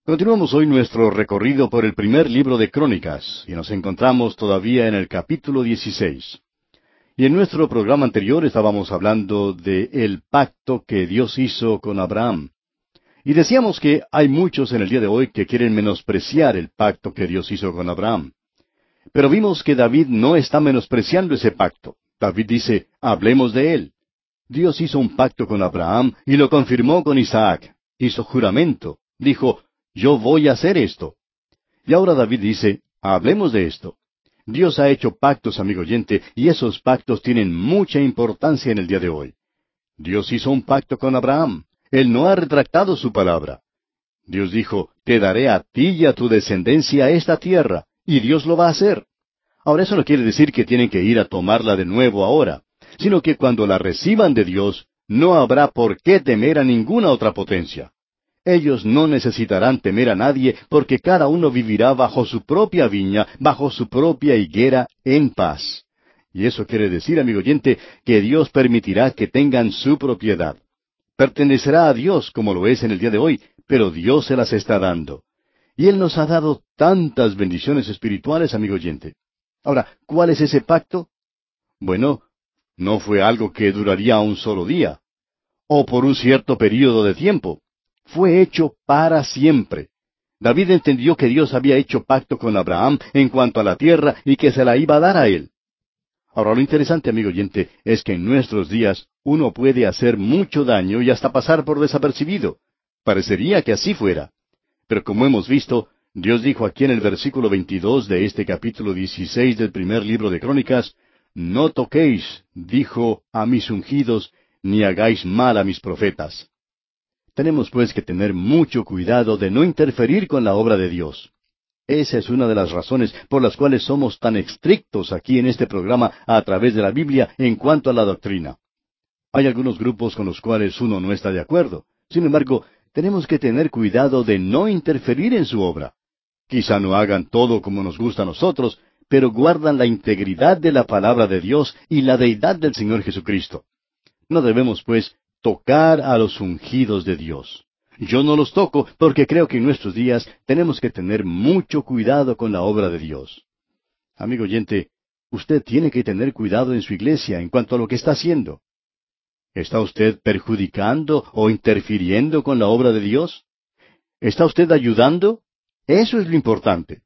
Continuamos hoy nuestro recorrido por el primer libro de Crónicas, y nos encontramos todavía en el capítulo 16. Y en nuestro programa anterior estábamos hablando de el pacto que Dios hizo con Abraham. Y decíamos que hay muchos en el día de hoy que quieren menospreciar el pacto que Dios hizo con Abraham. Pero vimos que David no está menospreciando ese pacto. David dice, hablemos de él. Dios hizo un pacto con Abraham y lo confirmó con Isaac. Hizo juramento. Dijo, yo voy a hacer esto. Y ahora David dice, hablemos de esto. Dios ha hecho pactos, amigo oyente, y esos pactos tienen mucha importancia en el día de hoy. Dios hizo un pacto con Abraham. Él no ha retractado su palabra. Dios dijo, te daré a ti y a tu descendencia esta tierra, y Dios lo va a hacer. Ahora eso no quiere decir que tienen que ir a tomarla de nuevo ahora, sino que cuando la reciban de Dios, no habrá por qué temer a ninguna otra potencia. Ellos no necesitarán temer a nadie, porque cada uno vivirá bajo su propia viña, bajo su propia higuera, en paz. Y eso quiere decir, amigo oyente, que Dios permitirá que tengan su propiedad. Pertenecerá a Dios como lo es en el día de hoy, pero Dios se las está dando. Y Él nos ha dado tantas bendiciones espirituales, amigo oyente. Ahora, ¿cuál es ese pacto? Bueno, no fue algo que duraría un solo día, o por un cierto período de tiempo. Fue hecho para siempre. David entendió que Dios había hecho pacto con Abraham en cuanto a la tierra y que se la iba a dar a él. Ahora, lo interesante, amigo oyente, es que en nuestros días uno puede hacer mucho daño y hasta pasar por desapercibido. Parecería que así fuera. Pero como hemos visto, Dios dijo aquí en el versículo 22 de este capítulo 16 del primer libro de Crónicas, no toquéis, dijo, a mis ungidos, ni hagáis mal a mis profetas. Tenemos pues que tener mucho cuidado de no interferir con la obra de Dios. Esa es una de las razones por las cuales somos tan estrictos aquí en este programa a través de la Biblia en cuanto a la doctrina. Hay algunos grupos con los cuales uno no está de acuerdo. Sin embargo, tenemos que tener cuidado de no interferir en su obra. Quizá no hagan todo como nos gusta a nosotros, pero guardan la integridad de la palabra de Dios y la deidad del Señor Jesucristo. No debemos, pues, tocar a los ungidos de Dios. Yo no los toco porque creo que en nuestros días tenemos que tener mucho cuidado con la obra de Dios. Amigo oyente, usted tiene que tener cuidado en su iglesia en cuanto a lo que está haciendo. ¿Está usted perjudicando o interfiriendo con la obra de Dios? ¿Está usted ayudando? Eso es lo importante.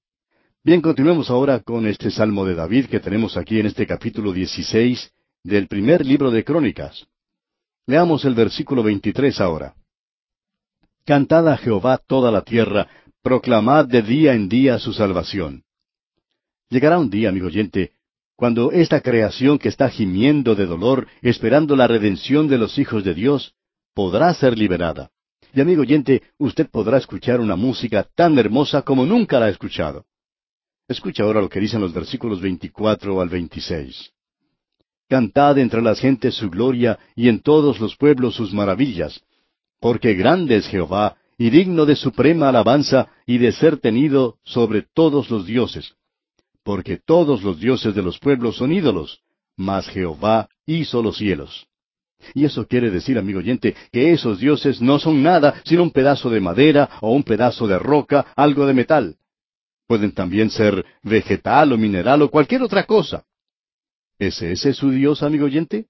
Bien, continuemos ahora con este Salmo de David que tenemos aquí en este capítulo 16 del primer libro de Crónicas. Leamos el versículo 23 ahora. Cantad a Jehová toda la tierra, proclamad de día en día su salvación. Llegará un día, amigo oyente, cuando esta creación que está gimiendo de dolor, esperando la redención de los hijos de Dios, podrá ser liberada. Y amigo oyente, usted podrá escuchar una música tan hermosa como nunca la ha escuchado. Escucha ahora lo que dicen los versículos 24 al 26. Cantad entre las gentes su gloria y en todos los pueblos sus maravillas. Porque grande es Jehová, y digno de suprema alabanza, y de ser tenido sobre todos los dioses. Porque todos los dioses de los pueblos son ídolos, mas Jehová hizo los cielos. Y eso quiere decir, amigo oyente, que esos dioses no son nada sino un pedazo de madera o un pedazo de roca, algo de metal. Pueden también ser vegetal o mineral o cualquier otra cosa. ¿Es ese su Dios, amigo oyente?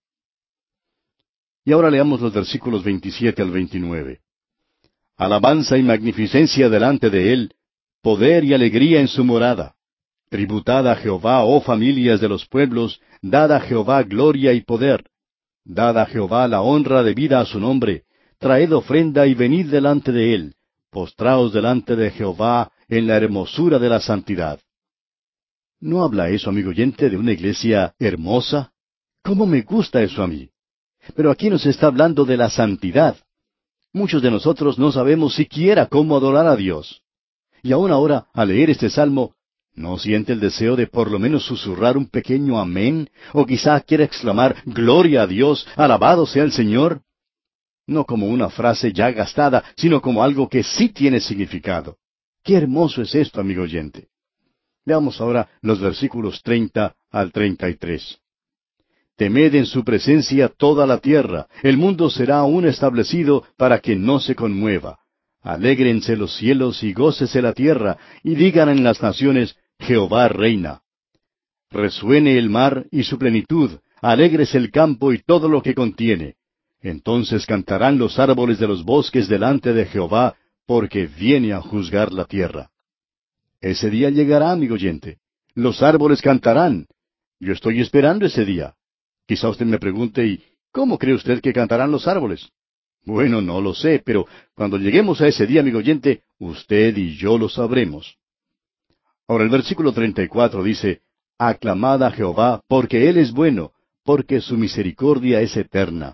Y ahora leamos los versículos 27 al 29. Alabanza y magnificencia delante de él, poder y alegría en su morada. Tributad a Jehová, oh familias de los pueblos, dad a Jehová gloria y poder. Dad a Jehová la honra debida a su nombre. Traed ofrenda y venid delante de él. Postraos delante de Jehová en la hermosura de la santidad. ¿No habla eso, amigo oyente, de una iglesia hermosa? ¿Cómo me gusta eso a mí? Pero aquí nos está hablando de la santidad. Muchos de nosotros no sabemos siquiera cómo adorar a Dios. Y aún ahora, al leer este salmo, ¿no siente el deseo de por lo menos susurrar un pequeño amén? ¿O quizá quiera exclamar, gloria a Dios, alabado sea el Señor? No como una frase ya gastada, sino como algo que sí tiene significado. ¡Qué hermoso es esto, amigo oyente! Veamos ahora los versículos 30 al 33. Temed en su presencia toda la tierra, el mundo será aún establecido para que no se conmueva. Alégrense los cielos y gócese la tierra, y digan en las naciones, Jehová reina. Resuene el mar y su plenitud, alégrese el campo y todo lo que contiene. Entonces cantarán los árboles de los bosques delante de Jehová, porque viene a juzgar la tierra. Ese día llegará, amigo oyente. Los árboles cantarán. Yo estoy esperando ese día. Quizá usted me pregunte, ¿y cómo cree usted que cantarán los árboles? Bueno, no lo sé, pero cuando lleguemos a ese día, amigo oyente, usted y yo lo sabremos. Ahora el versículo 34 dice, Aclamad a Jehová, porque Él es bueno, porque su misericordia es eterna.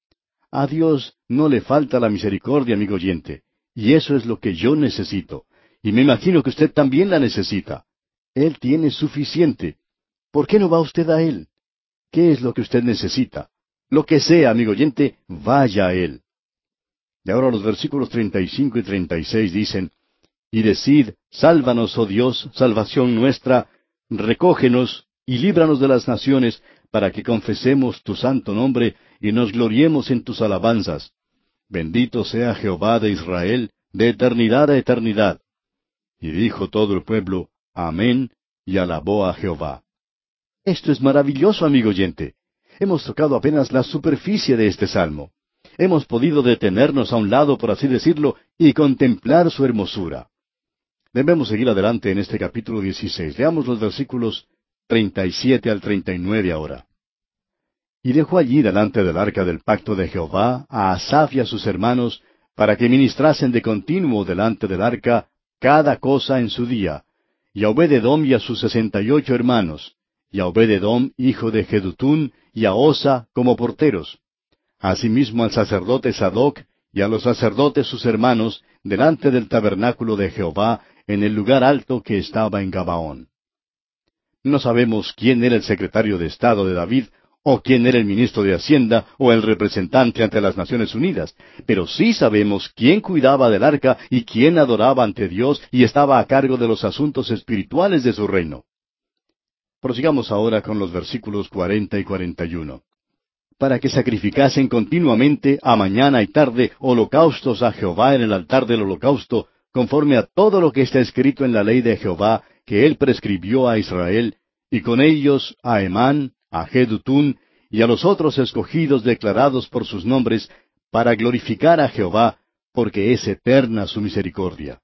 A Dios no le falta la misericordia, amigo oyente, y eso es lo que yo necesito, y me imagino que usted también la necesita. Él tiene suficiente. ¿Por qué no va usted a Él? ¿Qué es lo que usted necesita? Lo que sea, amigo oyente, vaya a Él. Y ahora los versículos 35 y 36 dicen, Y decid, sálvanos, oh Dios, salvación nuestra, recógenos y líbranos de las naciones, para que confesemos tu santo nombre y nos gloriemos en tus alabanzas. Bendito sea Jehová de Israel, de eternidad a eternidad. Y dijo todo el pueblo, Amén, y alabó a Jehová. Esto es maravilloso, amigo oyente. Hemos tocado apenas la superficie de este salmo. Hemos podido detenernos a un lado, por así decirlo, y contemplar su hermosura. Debemos seguir adelante en este capítulo 16. Leamos los versículos 37 al 39 ahora. Y dejó allí delante del arca del pacto de Jehová a Asaph y a sus hermanos, para que ministrasen de continuo delante del arca cada cosa en su día, y a Obed-edom y a sus 68 hermanos, y a Obed-edom hijo de Jedutún, y a Osa como porteros. Asimismo al sacerdote Sadoc, y a los sacerdotes sus hermanos, delante del tabernáculo de Jehová, en el lugar alto que estaba en Gabaón. No sabemos quién era el secretario de Estado de David, o quién era el ministro de Hacienda, o el representante ante las Naciones Unidas, pero sí sabemos quién cuidaba del arca y quién adoraba ante Dios y estaba a cargo de los asuntos espirituales de su reino. Prosigamos ahora con los versículos 40 y 41. Para que sacrificasen continuamente a mañana y tarde holocaustos a Jehová en el altar del holocausto, conforme a todo lo que está escrito en la ley de Jehová, que él prescribió a Israel, y con ellos a Emán, a Jedutún, y a los otros escogidos declarados por sus nombres, para glorificar a Jehová, porque es eterna su misericordia.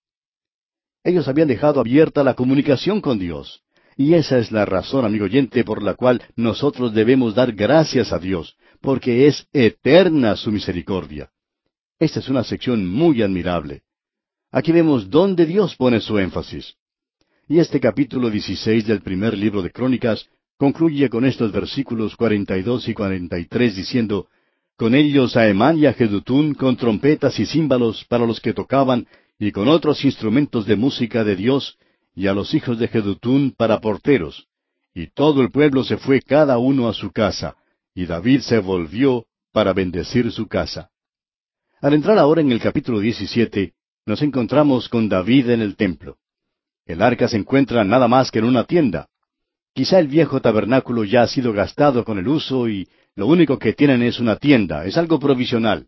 Ellos habían dejado abierta la comunicación con Dios. Y esa es la razón, amigo oyente, por la cual nosotros debemos dar gracias a Dios, porque es eterna su misericordia. Esta es una sección muy admirable. Aquí vemos dónde Dios pone su énfasis. Y este capítulo 16 del primer libro de Crónicas concluye con estos versículos 42 y 43 diciendo, Con ellos a Emán y a Jedutún con trompetas y címbalos para los que tocaban, y con otros instrumentos de música de Dios, y a los hijos de Jedutún para porteros. Y todo el pueblo se fue cada uno a su casa, y David se volvió para bendecir su casa. Al entrar ahora en el capítulo 17, nos encontramos con David en el templo. El arca se encuentra nada más que en una tienda. Quizá el viejo tabernáculo ya ha sido gastado con el uso y lo único que tienen es una tienda, es algo provisional.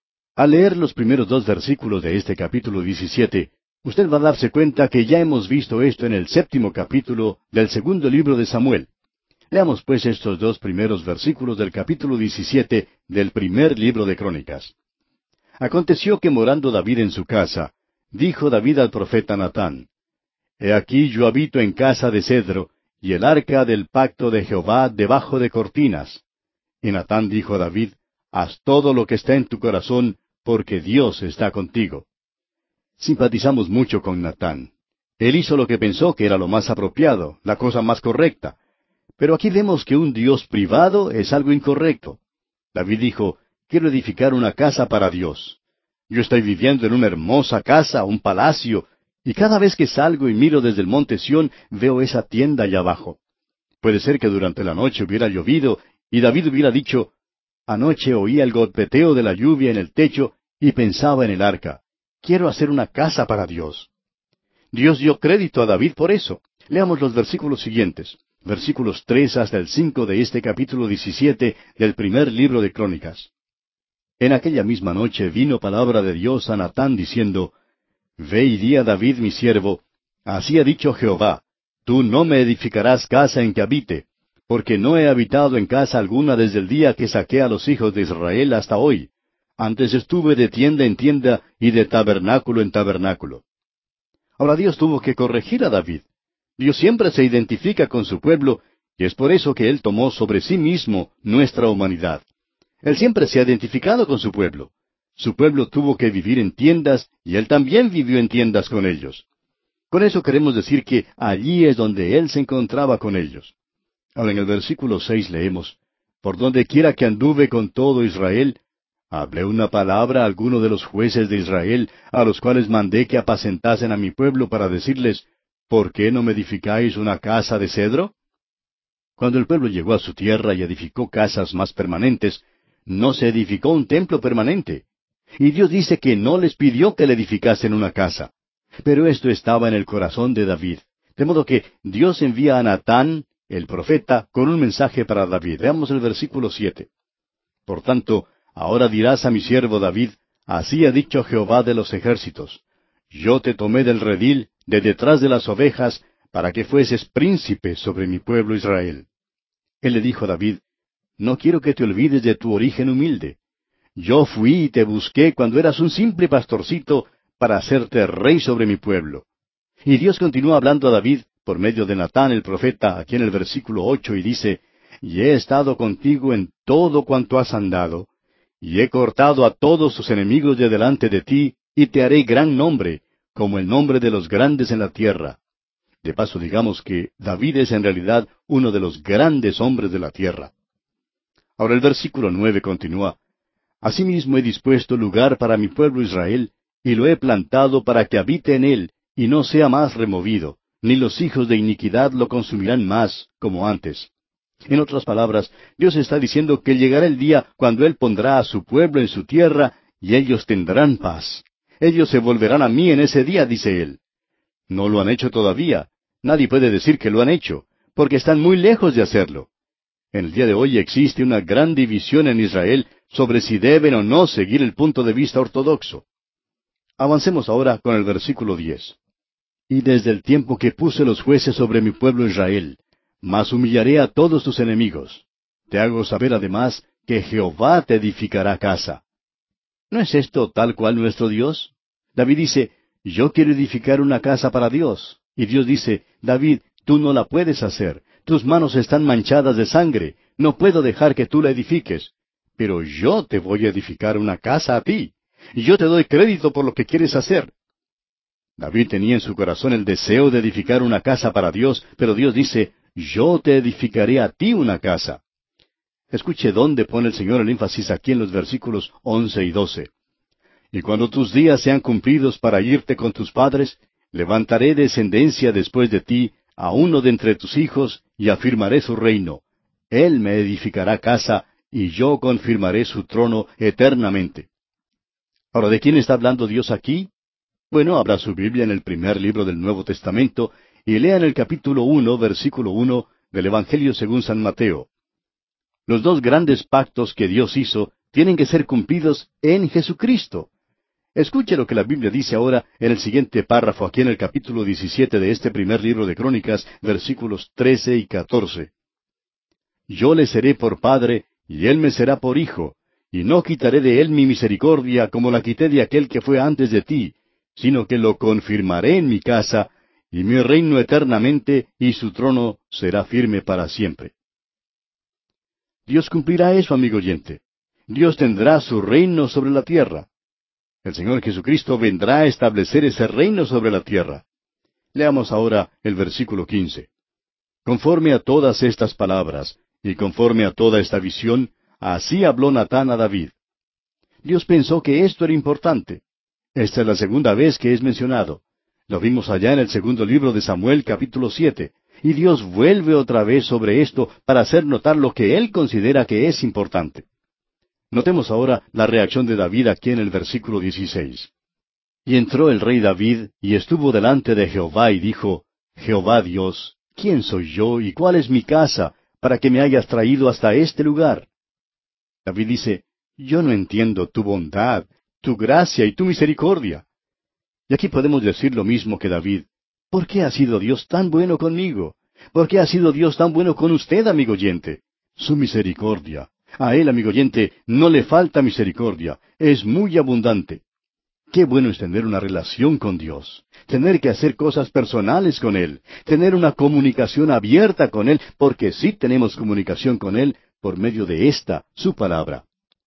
Al leer los primeros dos versículos de este capítulo 17, usted va a darse cuenta que ya hemos visto esto en el 7º capítulo del segundo libro de Samuel. Leamos pues estos dos primeros versículos del capítulo 17 del primer libro de Crónicas. Aconteció que morando David en su casa, dijo David al profeta Natán, He aquí yo habito en casa de cedro, y el arca del pacto de Jehová debajo de cortinas. Y Natán dijo a David, Haz todo lo que está en tu corazón, porque Dios está contigo. Simpatizamos mucho con Natán. Él hizo lo que pensó que era lo más apropiado, la cosa más correcta. Pero aquí vemos que un Dios privado es algo incorrecto. David dijo, Quiero edificar una casa para Dios. Yo estoy viviendo en una hermosa casa, un palacio, y cada vez que salgo y miro desde el monte Sión, veo esa tienda allá abajo. Puede ser que durante la noche hubiera llovido, y David hubiera dicho, Anoche oía el golpeteo de la lluvia en el techo, y pensaba en el arca. Quiero hacer una casa para Dios. Dios dio crédito a David por eso. Leamos los versículos siguientes, versículos 3 hasta el 5 de este capítulo 17 del primer libro de Crónicas. En aquella misma noche vino palabra de Dios a Natán diciendo, Ve y di a David mi siervo, así ha dicho Jehová, tú no me edificarás casa en que habite, porque no he habitado en casa alguna desde el día que saqué a los hijos de Israel hasta hoy. Antes estuve de tienda en tienda y de tabernáculo en tabernáculo. Ahora Dios tuvo que corregir a David. Dios siempre se identifica con su pueblo, y es por eso que Él tomó sobre sí mismo nuestra humanidad. Él siempre se ha identificado con su pueblo. Su pueblo tuvo que vivir en tiendas, y Él también vivió en tiendas con ellos. Con eso queremos decir que allí es donde Él se encontraba con ellos. Ahora en el versículo 6 leemos, Por donde quiera que anduve con todo Israel, hablé una palabra a alguno de los jueces de Israel, a los cuales mandé que apacentasen a mi pueblo para decirles, ¿por qué no me edificáis una casa de cedro? Cuando el pueblo llegó a su tierra y edificó casas más permanentes, no se edificó un templo permanente. Y Dios dice que no les pidió que le edificasen una casa. Pero esto estaba en el corazón de David. De modo que Dios envía a Natán, el profeta, con un mensaje para David. Veamos el versículo 7. Por tanto, ahora dirás a mi siervo David, así ha dicho Jehová de los ejércitos, yo te tomé del redil, de detrás de las ovejas, para que fueses príncipe sobre mi pueblo Israel. Él le dijo a David, no quiero que te olvides de tu origen humilde. Yo fui y te busqué cuando eras un simple pastorcito para hacerte rey sobre mi pueblo. Y Dios continúa hablando a David por medio de Natán el profeta, aquí en el versículo 8, y dice, y he estado contigo en todo cuanto has andado, y he cortado a todos tus enemigos de delante de ti, y te haré gran nombre, como el nombre de los grandes en la tierra. De paso digamos que David es en realidad uno de los grandes hombres de la tierra. Ahora el versículo 9 continúa, Asimismo he dispuesto lugar para mi pueblo Israel, y lo he plantado para que habite en él, y no sea más removido, ni los hijos de iniquidad lo consumirán más, como antes. En otras palabras, Dios está diciendo que llegará el día cuando Él pondrá a su pueblo en su tierra, y ellos tendrán paz. Ellos se volverán a mí en ese día, dice Él. No lo han hecho todavía. Nadie puede decir que lo han hecho, porque están muy lejos de hacerlo. En el día de hoy existe una gran división en Israel sobre si deben o no seguir el punto de vista ortodoxo. Avancemos ahora con el versículo 10. Y desde el tiempo que puse los jueces sobre mi pueblo Israel, mas humillaré a todos tus enemigos. Te hago saber además que Jehová te edificará casa. ¿No es esto tal cual nuestro Dios? David dice, yo quiero edificar una casa para Dios. Y Dios dice, David, tú no la puedes hacer. Tus manos están manchadas de sangre. No puedo dejar que tú la edifiques. Pero yo te voy a edificar una casa a ti. Y yo te doy crédito por lo que quieres hacer. David tenía en su corazón el deseo de edificar una casa para Dios, pero Dios dice, yo te edificaré a ti una casa. Escuche dónde pone el Señor el énfasis aquí en los versículos 11 y 12. Y cuando tus días sean cumplidos para irte con tus padres, levantaré descendencia después de ti, a uno de entre tus hijos, y afirmaré su reino. Él me edificará casa, y yo confirmaré su trono eternamente. Ahora, ¿de quién está hablando Dios aquí? Bueno, abra su Biblia en el primer libro del Nuevo Testamento, y lea en el capítulo 1, versículo 1 del Evangelio según San Mateo. Los dos grandes pactos que Dios hizo tienen que ser cumplidos en Jesucristo. Escuche lo que la Biblia dice ahora en el siguiente párrafo, aquí en el capítulo 17 de este primer libro de Crónicas, versículos 13 y 14. Yo le seré por padre, y él me será por hijo, y no quitaré de él mi misericordia como la quité de aquel que fue antes de ti, sino que lo confirmaré en mi casa, y mi reino eternamente, y su trono será firme para siempre. Dios cumplirá eso, amigo oyente. Dios tendrá su reino sobre la tierra. El Señor Jesucristo vendrá a establecer ese reino sobre la tierra. Leamos ahora el versículo 15. Conforme a todas estas palabras, y conforme a toda esta visión, así habló Natán a David. Dios pensó que esto era importante. Esta es la segunda vez que es mencionado. Lo vimos allá en el segundo libro de Samuel, capítulo 7. Y Dios vuelve otra vez sobre esto para hacer notar lo que Él considera que es importante. Notemos ahora la reacción de David aquí en el versículo 16. Y entró el rey David, y estuvo delante de Jehová, y dijo, Jehová Dios, ¿quién soy yo, y cuál es mi casa, para que me hayas traído hasta este lugar? David dice, Yo no entiendo tu bondad, tu gracia y tu misericordia. Y aquí podemos decir lo mismo que David. ¿Por qué ha sido Dios tan bueno conmigo? ¿Por qué ha sido Dios tan bueno con usted, amigo oyente? Su misericordia. A Él, amigo oyente, no le falta misericordia. Es muy abundante. Qué bueno es tener una relación con Dios, tener que hacer cosas personales con Él, tener una comunicación abierta con Él, porque sí tenemos comunicación con Él por medio de esta, su palabra.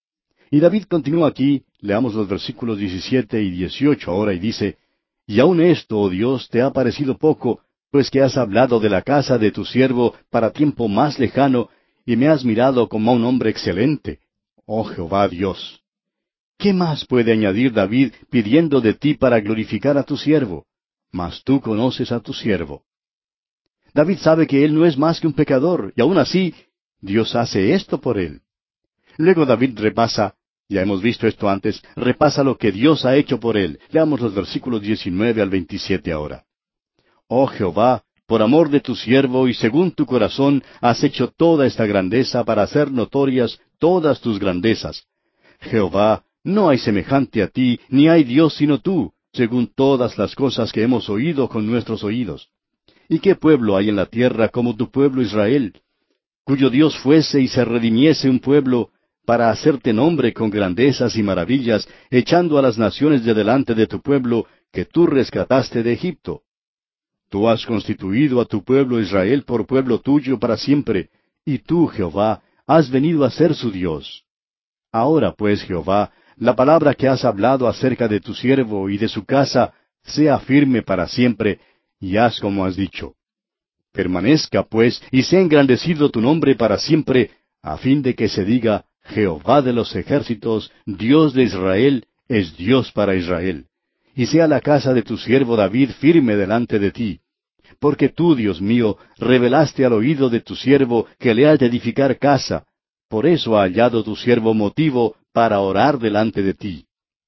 Y David continúa aquí, leamos los versículos 17 y 18 ahora, y dice, Y aun esto, oh Dios, te ha parecido poco, pues que has hablado de la casa de tu siervo para tiempo más lejano, y me has mirado como a un hombre excelente. Oh Jehová Dios. ¿Qué más puede añadir David pidiendo de ti para glorificar a tu siervo? Mas tú conoces a tu siervo. David sabe que él no es más que un pecador, y aun así, Dios hace esto por él. Luego David repasa, ya hemos visto esto antes, repasa lo que Dios ha hecho por él. Leamos los versículos 19 al 27 ahora. Oh Jehová, por amor de tu siervo y según tu corazón, has hecho toda esta grandeza para hacer notorias todas tus grandezas. Jehová, no hay semejante a ti, ni hay Dios sino tú, según todas las cosas que hemos oído con nuestros oídos. ¿Y qué pueblo hay en la tierra como tu pueblo Israel, cuyo Dios fuese y se redimiese un pueblo, para hacerte nombre con grandezas y maravillas, echando a las naciones de delante de tu pueblo, que tú rescataste de Egipto? Tú has constituido a tu pueblo Israel por pueblo tuyo para siempre, y tú, Jehová, has venido a ser su Dios. Ahora pues, Jehová, la palabra que has hablado acerca de tu siervo y de su casa, sea firme para siempre, y haz como has dicho. Permanezca, pues, y sea engrandecido tu nombre para siempre, a fin de que se diga, Jehová de los ejércitos, Dios de Israel, es Dios para Israel. Y sea la casa de tu siervo David firme delante de ti. Porque tú, Dios mío, revelaste al oído de tu siervo que le has de edificar casa. Por eso ha hallado tu siervo motivo para orar delante de ti.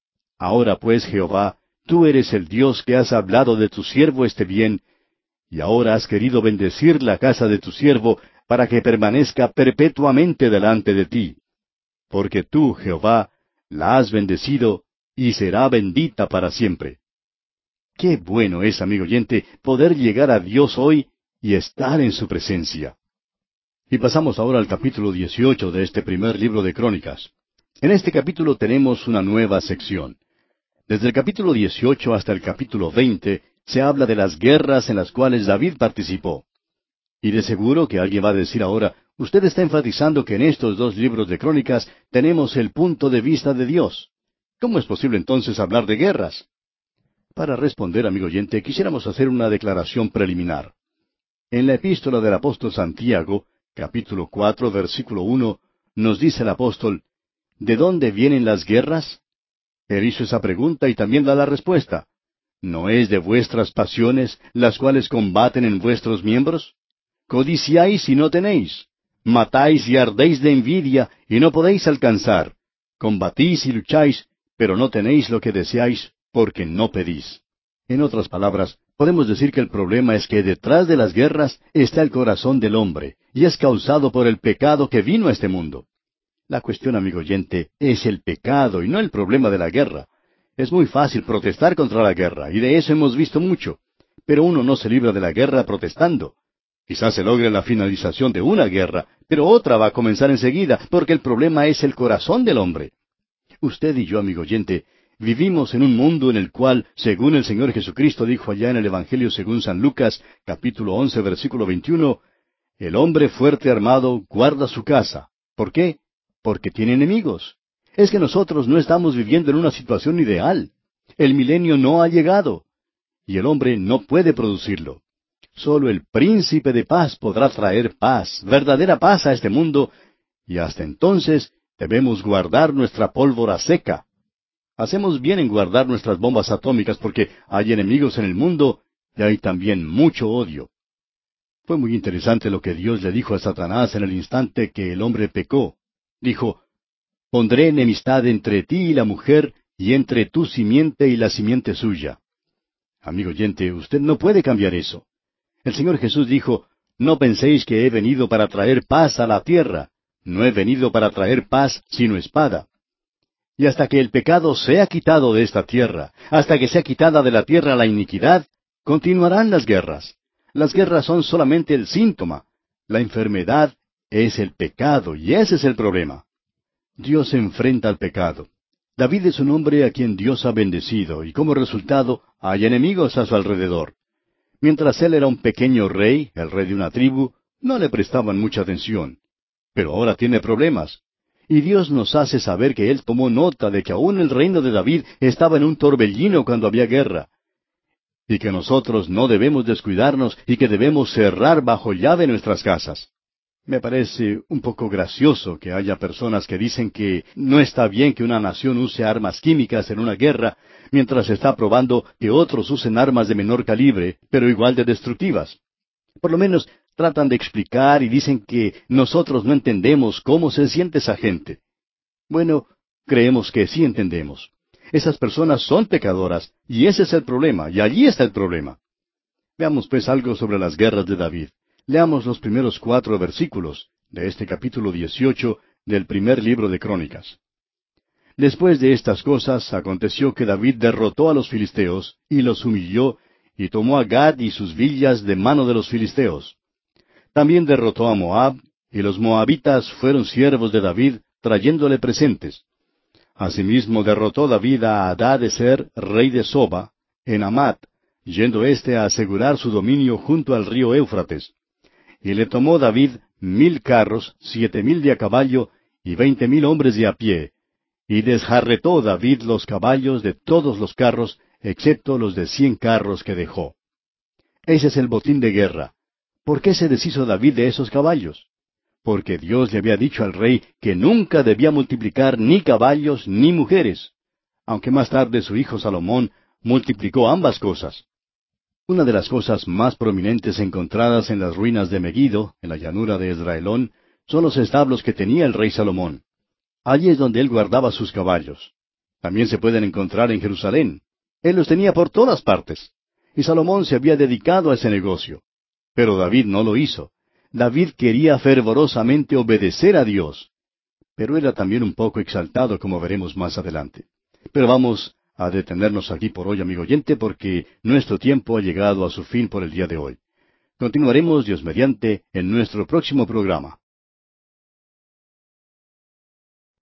Ahora pues, Jehová, tú eres el Dios que has hablado de tu siervo este bien, y ahora has querido bendecir la casa de tu siervo para que permanezca perpetuamente delante de ti. Porque tú, Jehová, la has bendecido y será bendita para siempre. Qué bueno es, amigo oyente, poder llegar a Dios hoy y estar en su presencia. Y pasamos ahora al capítulo 18 de este primer libro de Crónicas. En este capítulo tenemos una nueva sección. Desde el capítulo 18 hasta el capítulo 20 se habla de las guerras en las cuales David participó. Y de seguro que alguien va a decir ahora, usted está enfatizando que en estos dos libros de Crónicas tenemos el punto de vista de Dios. ¿Cómo es posible entonces hablar de guerras? Para responder, amigo oyente, quisiéramos hacer una declaración preliminar. En la epístola del apóstol Santiago, capítulo 4, versículo 1, nos dice el apóstol, ¿de dónde vienen las guerras? Él hizo esa pregunta y también da la respuesta. ¿No es de vuestras pasiones las cuales combaten en vuestros miembros? Codiciáis y no tenéis. Matáis y ardéis de envidia y no podéis alcanzar. Combatís y lucháis, pero no tenéis lo que deseáis, porque no pedís. En otras palabras, podemos decir que el problema es que detrás de las guerras está el corazón del hombre, y es causado por el pecado que vino a este mundo. La cuestión, amigo oyente, es el pecado y no el problema de la guerra. Es muy fácil protestar contra la guerra, y de eso hemos visto mucho. Pero uno no se libra de la guerra protestando. Quizás se logre la finalización de una guerra, pero otra va a comenzar enseguida, porque el problema es el corazón del hombre. Usted y yo, amigo oyente, vivimos en un mundo en el cual, según el Señor Jesucristo dijo allá en el Evangelio según San Lucas, capítulo 11, versículo 21, el hombre fuerte armado guarda su casa. ¿Por qué? Porque tiene enemigos. Es que nosotros no estamos viviendo en una situación ideal. El milenio no ha llegado, y el hombre no puede producirlo. Solo el príncipe de paz podrá traer paz, verdadera paz a este mundo, y hasta entonces debemos guardar nuestra pólvora seca. Hacemos bien en guardar nuestras bombas atómicas porque hay enemigos en el mundo y hay también mucho odio. Fue muy interesante lo que Dios le dijo a Satanás en el instante que el hombre pecó. Dijo, pondré enemistad entre ti y la mujer, y entre tu simiente y la simiente suya. Amigo oyente, usted no puede cambiar eso. El Señor Jesús dijo, no penséis que he venido para traer paz a la tierra. No he venido para traer paz, sino espada. Y hasta que el pecado sea quitado de esta tierra, hasta que sea quitada de la tierra la iniquidad, continuarán las guerras. Las guerras son solamente el síntoma. La enfermedad es el pecado, y ese es el problema. Dios enfrenta al pecado. David es un hombre a quien Dios ha bendecido, y como resultado hay enemigos a su alrededor. Mientras él era un pequeño rey, el rey de una tribu, no le prestaban mucha atención. Pero ahora tiene problemas. Y Dios nos hace saber que Él tomó nota de que aún el reino de David estaba en un torbellino cuando había guerra, y que nosotros no debemos descuidarnos y que debemos cerrar bajo llave nuestras casas. Me parece un poco gracioso que haya personas que dicen que no está bien que una nación use armas químicas en una guerra, mientras está probando que otros usen armas de menor calibre, pero igual de destructivas. Por lo menos tratan de explicar y dicen que nosotros no entendemos cómo se siente esa gente. Bueno, creemos que sí entendemos. Esas personas son pecadoras, y ese es el problema, y allí está el problema. Veamos pues algo sobre las guerras de David. Leamos los primeros 4 versículos de este capítulo 18 del primer libro de Crónicas. Después de estas cosas, aconteció que David derrotó a los filisteos, y los humilló, y tomó a Gad y sus villas de mano de los filisteos. También derrotó a Moab, y los moabitas fueron siervos de David, trayéndole presentes. Asimismo derrotó David a Hadad-ezer, rey de Soba, en Amat, yendo éste a asegurar su dominio junto al río Éufrates. Y le tomó David 1000 carros, 7000 de a caballo, y 20,000 hombres de a pie. Y desjarretó David los caballos de todos los carros, excepto los de 100 carros que dejó. Ese es el botín de guerra. ¿Por qué se deshizo David de esos caballos? Porque Dios le había dicho al rey que nunca debía multiplicar ni caballos ni mujeres, aunque más tarde su hijo Salomón multiplicó ambas cosas. Una de las cosas más prominentes encontradas en las ruinas de Megiddo, en la llanura de Esdraelón, son los establos que tenía el rey Salomón. Allí es donde él guardaba sus caballos. También se pueden encontrar en Jerusalén. Él los tenía por todas partes. Y Salomón se había dedicado a ese negocio. Pero David no lo hizo. David quería fervorosamente obedecer a Dios. Pero era también un poco exaltado, como veremos más adelante. Pero vamos a detenernos aquí por hoy, amigo oyente, porque nuestro tiempo ha llegado a su fin por el día de hoy. Continuaremos, Dios mediante, en nuestro próximo programa.